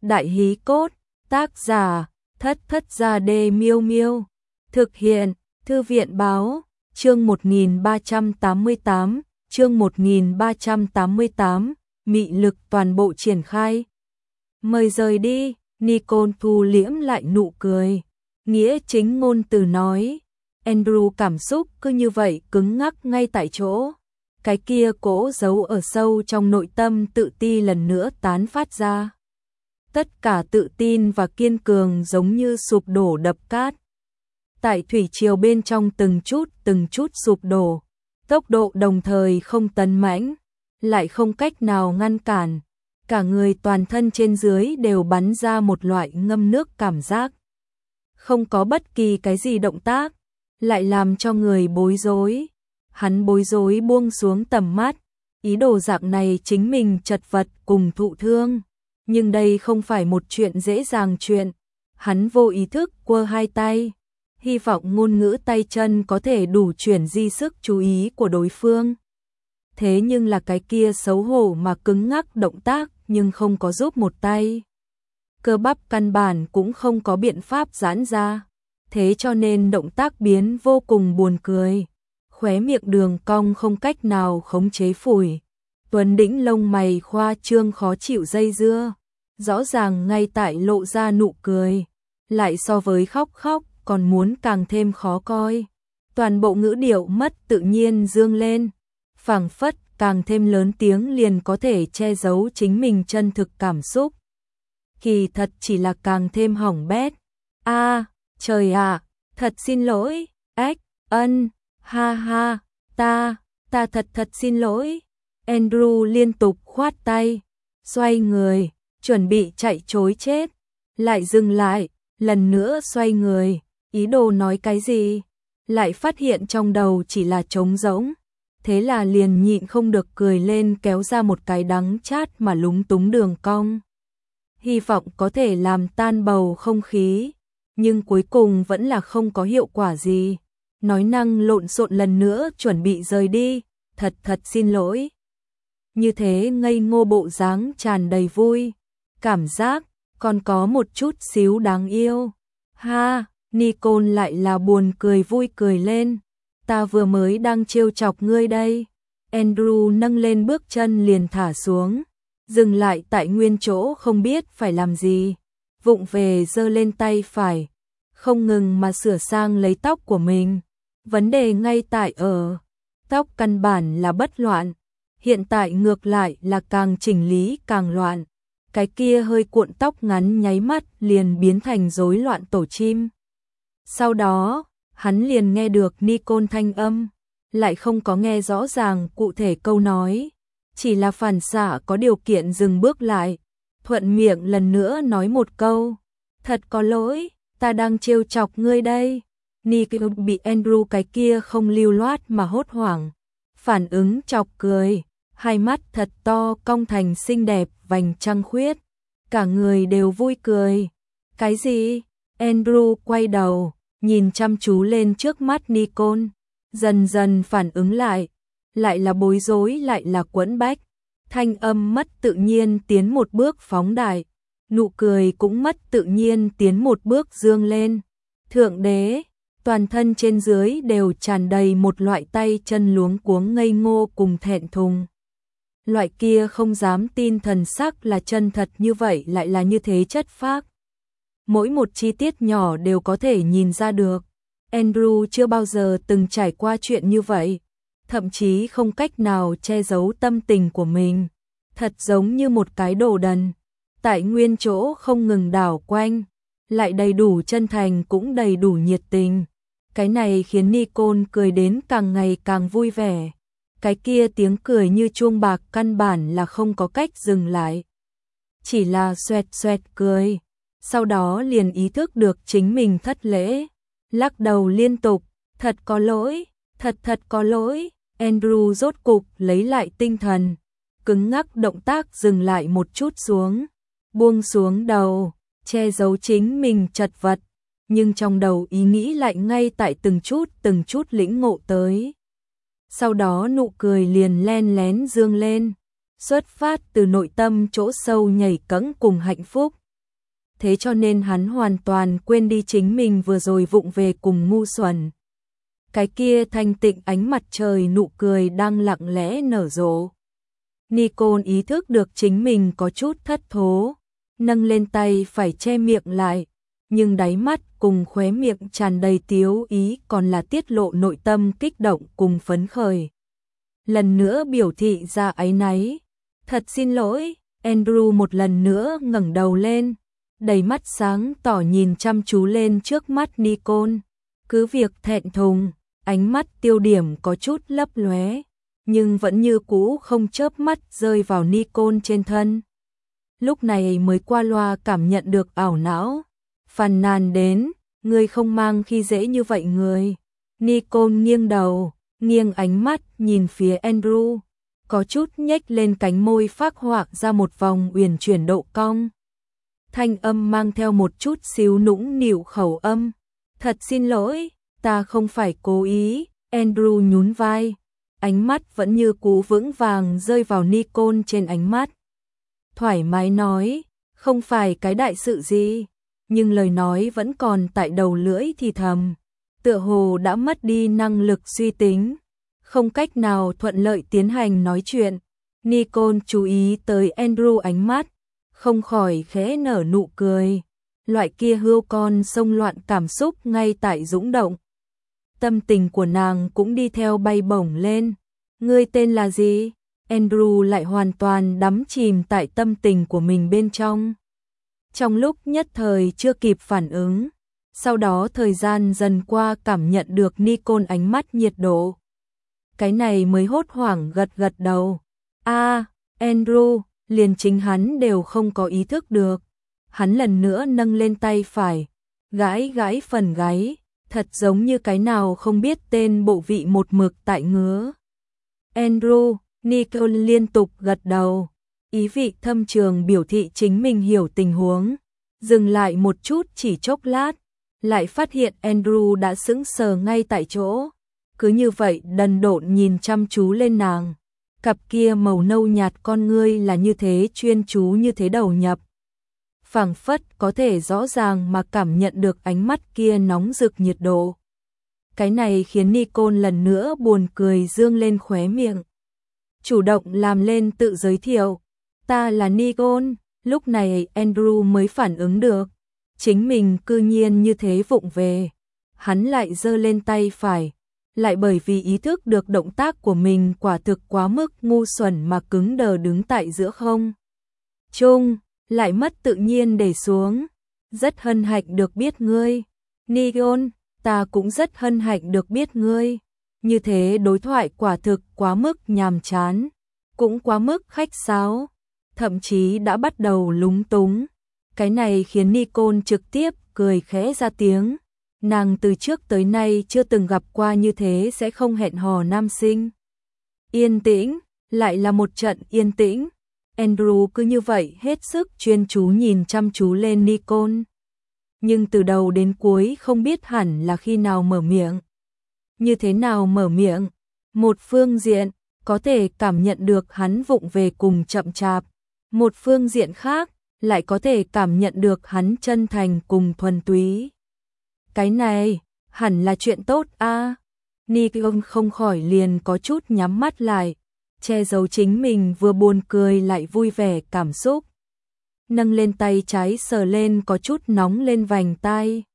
Đại hí cốt, tác giả, Thất Thất Gia Đê Miêu Miêu. Thực hiện, Thư viện báo, chương 1388, chương 1388, mị lực toàn bộ triển khai. Mời rời đi, Nicole thu liễm lại nụ cười. Nghĩa chính ngôn từ nói. Andrew cảm xúc cứ như vậy cứng ngắc ngay tại chỗ. Cái kia cố giấu ở sâu trong nội tâm tự ti lần nữa tán phát ra. Tất cả tự tin và kiên cường giống như sụp đổ đập cát. Tại thủy triều bên trong từng chút sụp đổ. Tốc độ đồng thời không tấn mãnh, lại không cách nào ngăn cản. Cả người toàn thân trên dưới đều bắn ra một loại ngâm nước cảm giác. Không có bất kỳ cái gì động tác, lại làm cho người bối rối. Hắn bối rối buông xuống tầm mắt, ý đồ dạng này chính mình chật vật cùng thụ thương. Nhưng đây không phải một chuyện dễ dàng chuyện. Hắn vô ý thức quơ hai tay, hy vọng ngôn ngữ tay chân có thể đủ chuyển di sức chú ý của đối phương. Thế nhưng là cái kia xấu hổ mà cứng ngắc động tác nhưng không có giúp một tay. Cơ bắp căn bản cũng không có biện pháp giãn ra. Thế cho nên động tác biến vô cùng buồn cười. Khóe miệng đường cong không cách nào khống chế phủi. Tuấn đĩnh lông mày khoa trương khó chịu dây dưa. Rõ ràng ngay tại lộ ra nụ cười. Lại so với khóc còn muốn càng thêm khó coi. Toàn bộ ngữ điệu mất tự nhiên dương lên. Phảng phất càng thêm lớn tiếng liền có thể che giấu chính mình chân thực cảm xúc. Kỳ thật chỉ là càng thêm hỏng bét. Trời ạ, thật xin lỗi, ha ha, ta thật xin lỗi. Andrew liên tục khoát tay, xoay người, chuẩn bị chạy trối chết. Lại dừng lại, lần nữa xoay người, ý đồ nói cái gì. Lại phát hiện trong đầu chỉ là trống rỗng. Thế là liền nhịn không được cười lên kéo ra một cái đắng chát mà lúng túng đường cong. Hy vọng có thể làm tan bầu không khí, nhưng cuối cùng vẫn là không có hiệu quả gì. Nói năng lộn xộn lần nữa chuẩn bị rời đi, thật xin lỗi. Như thế ngây ngô bộ dáng tràn đầy vui, cảm giác còn có một chút xíu đáng yêu. Ha, Nicole lại là buồn cười vui cười lên. Ta vừa mới đang trêu chọc ngươi đây. Andrew nâng lên bước chân liền thả xuống, dừng lại tại nguyên chỗ không biết phải làm gì. Vụng về giơ lên tay phải, không ngừng mà sửa sang lấy tóc của mình. Vấn đề ngay tại ở, tóc căn bản là bất loạn. Hiện tại ngược lại là càng chỉnh lý càng loạn. Cái kia hơi cuộn tóc ngắn nháy mắt liền biến thành rối loạn tổ chim. Sau đó, hắn liền nghe được Nicole thanh âm, lại không có nghe rõ ràng cụ thể câu nói. Chỉ là phản xạ có điều kiện dừng bước lại, thuận miệng lần nữa nói một câu. Thật có lỗi, ta đang trêu chọc ngươi đây. Nicole bị Andrew cái kia không lưu loát mà hốt hoảng. Phản ứng chọc cười, hai mắt thật to cong thành xinh đẹp vành trăng khuyết. Cả người đều vui cười. Cái gì? Andrew quay đầu, nhìn chăm chú lên trước mắt Nicole. Dần dần phản ứng lại là bối rối lại là quẫn bách. Thanh âm mất tự nhiên tiến một bước phóng đại. Nụ cười cũng mất tự nhiên tiến một bước dương lên. Thượng đế, toàn thân trên dưới đều tràn đầy một loại tay chân luống cuống ngây ngô cùng thẹn thùng. Loại kia không dám tin thần sắc là chân thật như vậy lại là như thế chất phác. Mỗi một chi tiết nhỏ đều có thể nhìn ra được. Andrew chưa bao giờ từng trải qua chuyện như vậy. Thậm chí không cách nào che giấu tâm tình của mình. Thật giống như một cái đồ đần. Tại nguyên chỗ không ngừng đảo quanh. Lại đầy đủ chân thành cũng đầy đủ nhiệt tình. Cái này khiến Nicole cười đến càng ngày càng vui vẻ. Cái kia tiếng cười như chuông bạc căn bản là không có cách dừng lại. Chỉ là xoẹt xoẹt cười. Sau đó liền ý thức được chính mình thất lễ. Lắc đầu liên tục. Thật có lỗi, thật có lỗi. Andrew rốt cục lấy lại tinh thần. Cứng ngắc động tác dừng lại một chút xuống. Buông xuống đầu, che giấu chính mình chật vật. Nhưng trong đầu ý nghĩ lại ngay tại từng chút lĩnh ngộ tới. Sau đó nụ cười liền len lén dương lên. Xuất phát từ nội tâm chỗ sâu nhảy cẫng cùng hạnh phúc. thế cho nên hắn hoàn toàn quên đi chính mình vừa rồi vụng về cùng ngu xuẩn. Cái kia thanh tịnh ánh mặt trời nụ cười đang lặng lẽ nở rộ. Nicole ý thức được chính mình có chút thất thố, nâng lên tay phải che miệng lại, nhưng đáy mắt cùng khóe miệng tràn đầy tiếu ý còn là tiết lộ nội tâm kích động cùng phấn khởi. Lần nữa biểu thị ra áy náy. Thật xin lỗi, Andrew một lần nữa ngẩng đầu lên, đầy mắt sáng tỏ nhìn chăm chú lên trước mắt Nicole. Cứ việc thẹn thùng, ánh mắt tiêu điểm có chút lấp lóe, nhưng vẫn như cũ không chớp mắt rơi vào Nicole trên thân. Lúc này mới qua loa cảm nhận được ảo não, phàn nàn đến, ngươi không mang khi dễ như vậy người. Nicole nghiêng đầu, nghiêng ánh mắt nhìn phía Andrew, có chút nhếch lên cánh môi phác họa ra một vòng uyển chuyển độ cong. Thanh âm mang theo một chút xíu nũng nịu khẩu âm. Thật xin lỗi, ta không phải cố ý. Andrew nhún vai, ánh mắt vẫn như cú vững vàng rơi vào Nicole trên ánh mắt. Thoải mái nói, không phải cái đại sự gì, nhưng lời nói vẫn còn tại đầu lưỡi thì thầm, tựa hồ đã mất đi năng lực suy tính, không cách nào thuận lợi tiến hành nói chuyện. Nicole chú ý tới Andrew ánh mắt, không khỏi khẽ nở nụ cười, loại kia hươu con sông loạn cảm xúc ngay tại dũng động. Tâm tình của nàng cũng đi theo bay bổng lên. Ngươi tên là gì? Andrew lại hoàn toàn đắm chìm tại tâm tình của mình bên trong. Trong lúc nhất thời chưa kịp phản ứng, sau đó thời gian dần qua cảm nhận được Nicole ánh mắt nhiệt độ. Cái này mới hốt hoảng gật gật đầu. Andrew, liền chính hắn đều không có ý thức được. Hắn lần nữa nâng lên tay phải, gãi gãi phần gáy, thật giống như cái nào không biết tên bộ vị một mực tại ngứa. Andrew, Nicole liên tục gật đầu, ý vị thâm trường biểu thị chính mình hiểu tình huống. Dừng lại một chút chỉ chốc lát, lại phát hiện Andrew đã sững sờ ngay tại chỗ. Cứ như vậy đần độn nhìn chăm chú lên nàng. Cặp kia màu nâu nhạt con ngươi là như thế chuyên chú như thế đầu nhập. Phảng phất có thể rõ ràng mà cảm nhận được ánh mắt kia nóng rực nhiệt độ. Cái này khiến Nicole lần nữa buồn cười dương lên khóe miệng. Chủ động làm lên tự giới thiệu. Ta là Nicole. Lúc này Andrew mới phản ứng được. Chính mình cư nhiên như thế vụng về. Hắn lại giơ lên tay phải. Lại bởi vì ý thức được động tác của mình quả thực quá mức ngu xuẩn mà cứng đờ đứng tại giữa không trung, lại mất tự nhiên để xuống. Rất hân hạnh được biết ngươi. Nicole, ta cũng rất hân hạnh được biết ngươi. Như thế đối thoại quả thực quá mức nhàm chán, cũng quá mức khách sáo, thậm chí đã bắt đầu lúng túng. Cái này khiến Nicole trực tiếp cười khẽ ra tiếng. Nàng từ trước tới nay chưa từng gặp qua như thế sẽ không hẹn hò nam sinh. Yên tĩnh, lại là một trận yên tĩnh. Andrew cứ như vậy hết sức chuyên chú nhìn chăm chú lên Nicole. Nhưng từ đầu đến cuối không biết hẳn là khi nào mở miệng. Như thế nào mở miệng? Một phương diện, có thể cảm nhận được hắn vụng về cùng chậm chạp. Một phương diện khác, lại có thể cảm nhận được hắn chân thành cùng thuần túy. Cái này, hẳn là chuyện tốt a. Nicole không khỏi liền có chút nhắm mắt lại, che giấu chính mình vừa buồn cười lại vui vẻ cảm xúc. Nâng lên tay trái sờ lên có chút nóng lên vành tai.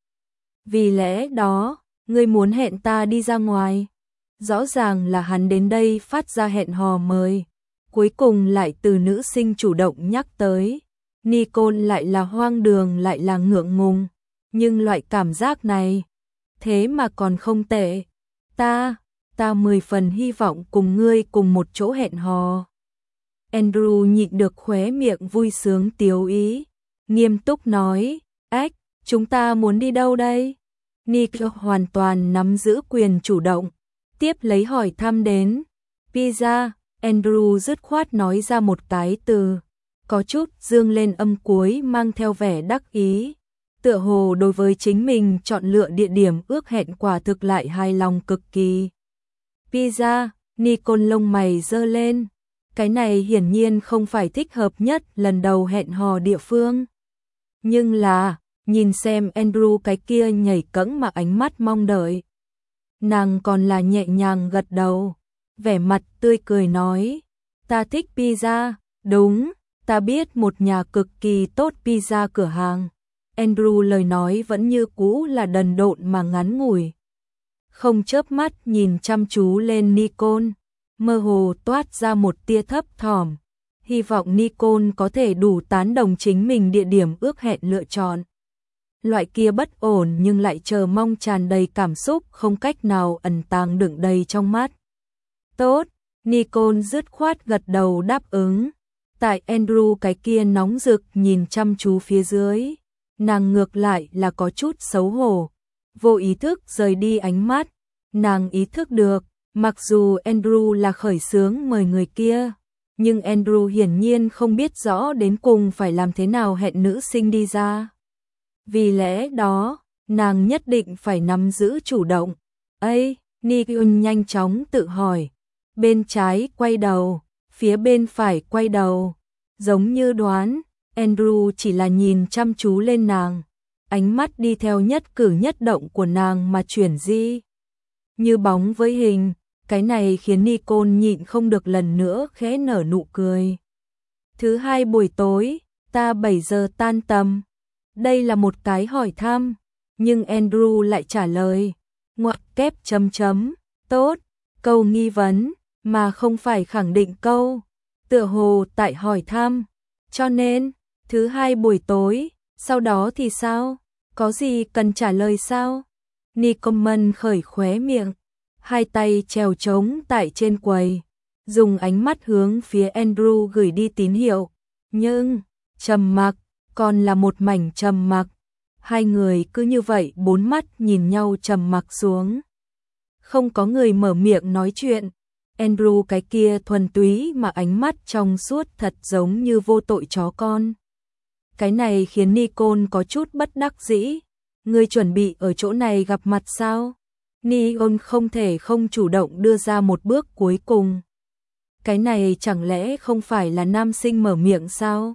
Vì lẽ đó, ngươi muốn hẹn ta đi ra ngoài. Rõ ràng là hắn đến đây phát ra hẹn hò mời. Cuối cùng lại từ nữ sinh chủ động nhắc tới. Nicole lại là hoang đường lại là ngượng ngùng. Nhưng loại cảm giác này, thế mà còn không tệ. Ta 10 phần hy vọng cùng ngươi cùng một chỗ hẹn hò. Andrew nhịn được khóe miệng vui sướng tiếu ý, nghiêm túc nói, ách, chúng ta muốn đi đâu đây? Nicole hoàn toàn nắm giữ quyền chủ động, tiếp lấy hỏi thăm đến. Pizza, Andrew dứt khoát nói ra một cái từ, có chút dương lên âm cuối mang theo vẻ đắc ý. Tựa hồ đối với chính mình chọn lựa địa điểm ước hẹn quả thực lại hài lòng cực kỳ. Pizza, Nicole lông mày giơ lên. Cái này hiển nhiên không phải thích hợp nhất lần đầu hẹn hò địa phương. Nhưng là, nhìn xem Andrew cái kia nhảy cẫng mà ánh mắt mong đợi. Nàng còn là nhẹ nhàng gật đầu, vẻ mặt tươi cười nói, ta thích pizza, đúng, ta biết một nhà cực kỳ tốt pizza cửa hàng. Andrew lời nói vẫn như cũ là đần độn mà ngắn ngủi. Không chớp mắt nhìn chăm chú lên Nicole, mơ hồ toát ra một tia thấp thỏm, hy vọng Nicole có thể đủ tán đồng chính mình địa điểm ước hẹn lựa chọn. Loại kia bất ổn nhưng lại chờ mong tràn đầy cảm xúc không cách nào ẩn tàng đựng đầy trong mắt. Tốt, Nicole dứt khoát gật đầu đáp ứng. Tại Andrew cái kia nóng rực nhìn chăm chú phía dưới, nàng ngược lại là có chút xấu hổ, vô ý thức rời đi ánh mắt. Nàng ý thức được, mặc dù Andrew là khởi xướng mời người kia, nhưng Andrew hiển nhiên không biết rõ đến cùng phải làm thế nào hẹn nữ sinh đi ra. Vì lẽ đó, nàng nhất định phải nắm giữ chủ động. Ây, Nicole nhanh chóng tự hỏi. Bên trái quay đầu, phía bên phải quay đầu. Giống như đoán, Andrew chỉ là nhìn chăm chú lên nàng. Ánh mắt đi theo nhất cử nhất động của nàng mà chuyển di. Như bóng với hình, cái này khiến Nicole nhịn không được lần nữa khẽ nở nụ cười. Thứ hai buổi tối, ta 7 giờ tan tầm. Đây là một cái hỏi thăm, nhưng Andrew lại trả lời, ngoặc kép chấm chấm, tốt, câu nghi vấn, mà không phải khẳng định câu, tựa hồ tại hỏi thăm, cho nên, thứ hai buổi tối, sau đó thì sao, có gì cần trả lời sao? Nicole khởi khóe miệng, hai tay trèo trống tại trên quầy, dùng ánh mắt hướng phía Andrew gửi đi tín hiệu, nhưng, trầm mặc. Còn là một mảnh trầm mặc, hai người cứ như vậy bốn mắt nhìn nhau trầm mặc xuống. Không có người mở miệng nói chuyện, Andrew cái kia thuần túy mà ánh mắt trong suốt thật giống như vô tội chó con. Cái này khiến Nicole có chút bất đắc dĩ, ngươi chuẩn bị ở chỗ này gặp mặt sao? Nicole không thể không chủ động đưa ra một bước cuối cùng. Cái này chẳng lẽ không phải là nam sinh mở miệng sao?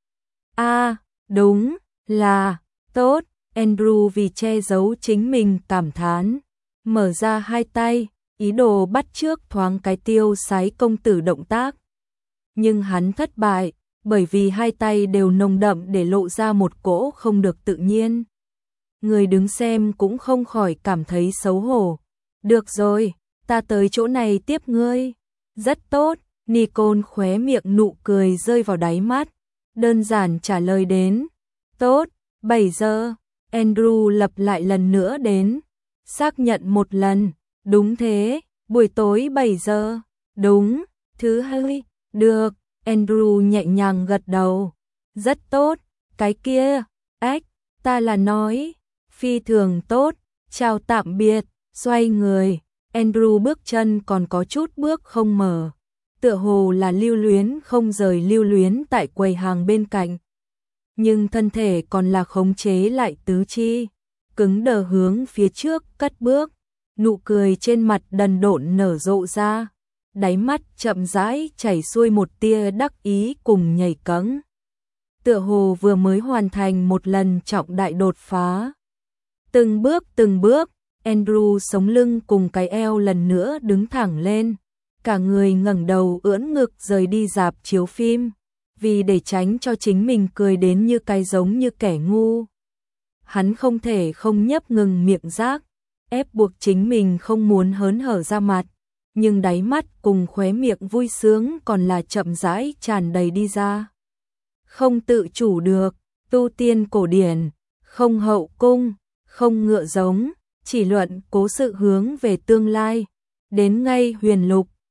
Đúng, là, tốt, Andrew vì che giấu chính mình cảm thán, mở ra hai tay, ý đồ bắt chước thoáng cái tiêu sái công tử động tác. Nhưng hắn thất bại, bởi vì hai tay đều nồng đậm để lộ ra một cỗ không được tự nhiên. Người đứng xem cũng không khỏi cảm thấy xấu hổ. Được rồi, ta tới chỗ này tiếp ngươi. Rất tốt, Nicole khóe miệng nụ cười rơi vào đáy mắt. Đơn giản trả lời đến. Tốt, 7 giờ, Andrew lặp lại lần nữa đến. Xác nhận một lần, đúng thế, buổi tối 7 giờ, đúng, thứ hai, được, Andrew nhẹ nhàng gật đầu. Rất tốt, cái kia, ta là nói, phi thường tốt, chào tạm biệt, xoay người, Andrew bước chân còn có chút bước không mở. Tựa hồ là lưu luyến không rời lưu luyến tại quầy hàng bên cạnh. Nhưng thân thể còn là khống chế lại tứ chi, cứng đờ hướng phía trước cất bước, nụ cười trên mặt đần độn nở rộ ra, đáy mắt chậm rãi chảy xuôi một tia đắc ý cùng nhảy cẫng. Tựa hồ vừa mới hoàn thành một lần trọng đại đột phá. Từng bước, Andrew sống lưng cùng cái eo lần nữa đứng thẳng lên. Cả người ngẩng đầu ưỡn ngực rời đi rạp chiếu phim, vì để tránh cho chính mình cười đến như cái giống như kẻ ngu. Hắn không thể không nhấp ngừng miệng rác, ép buộc chính mình không muốn hớn hở ra mặt, nhưng đáy mắt cùng khóe miệng vui sướng còn là chậm rãi tràn đầy đi ra. Không tự chủ được, tu tiên cổ điển, không hậu cung, không ngựa giống, chỉ luận cố sự hướng về tương lai, đến ngay huyền lục.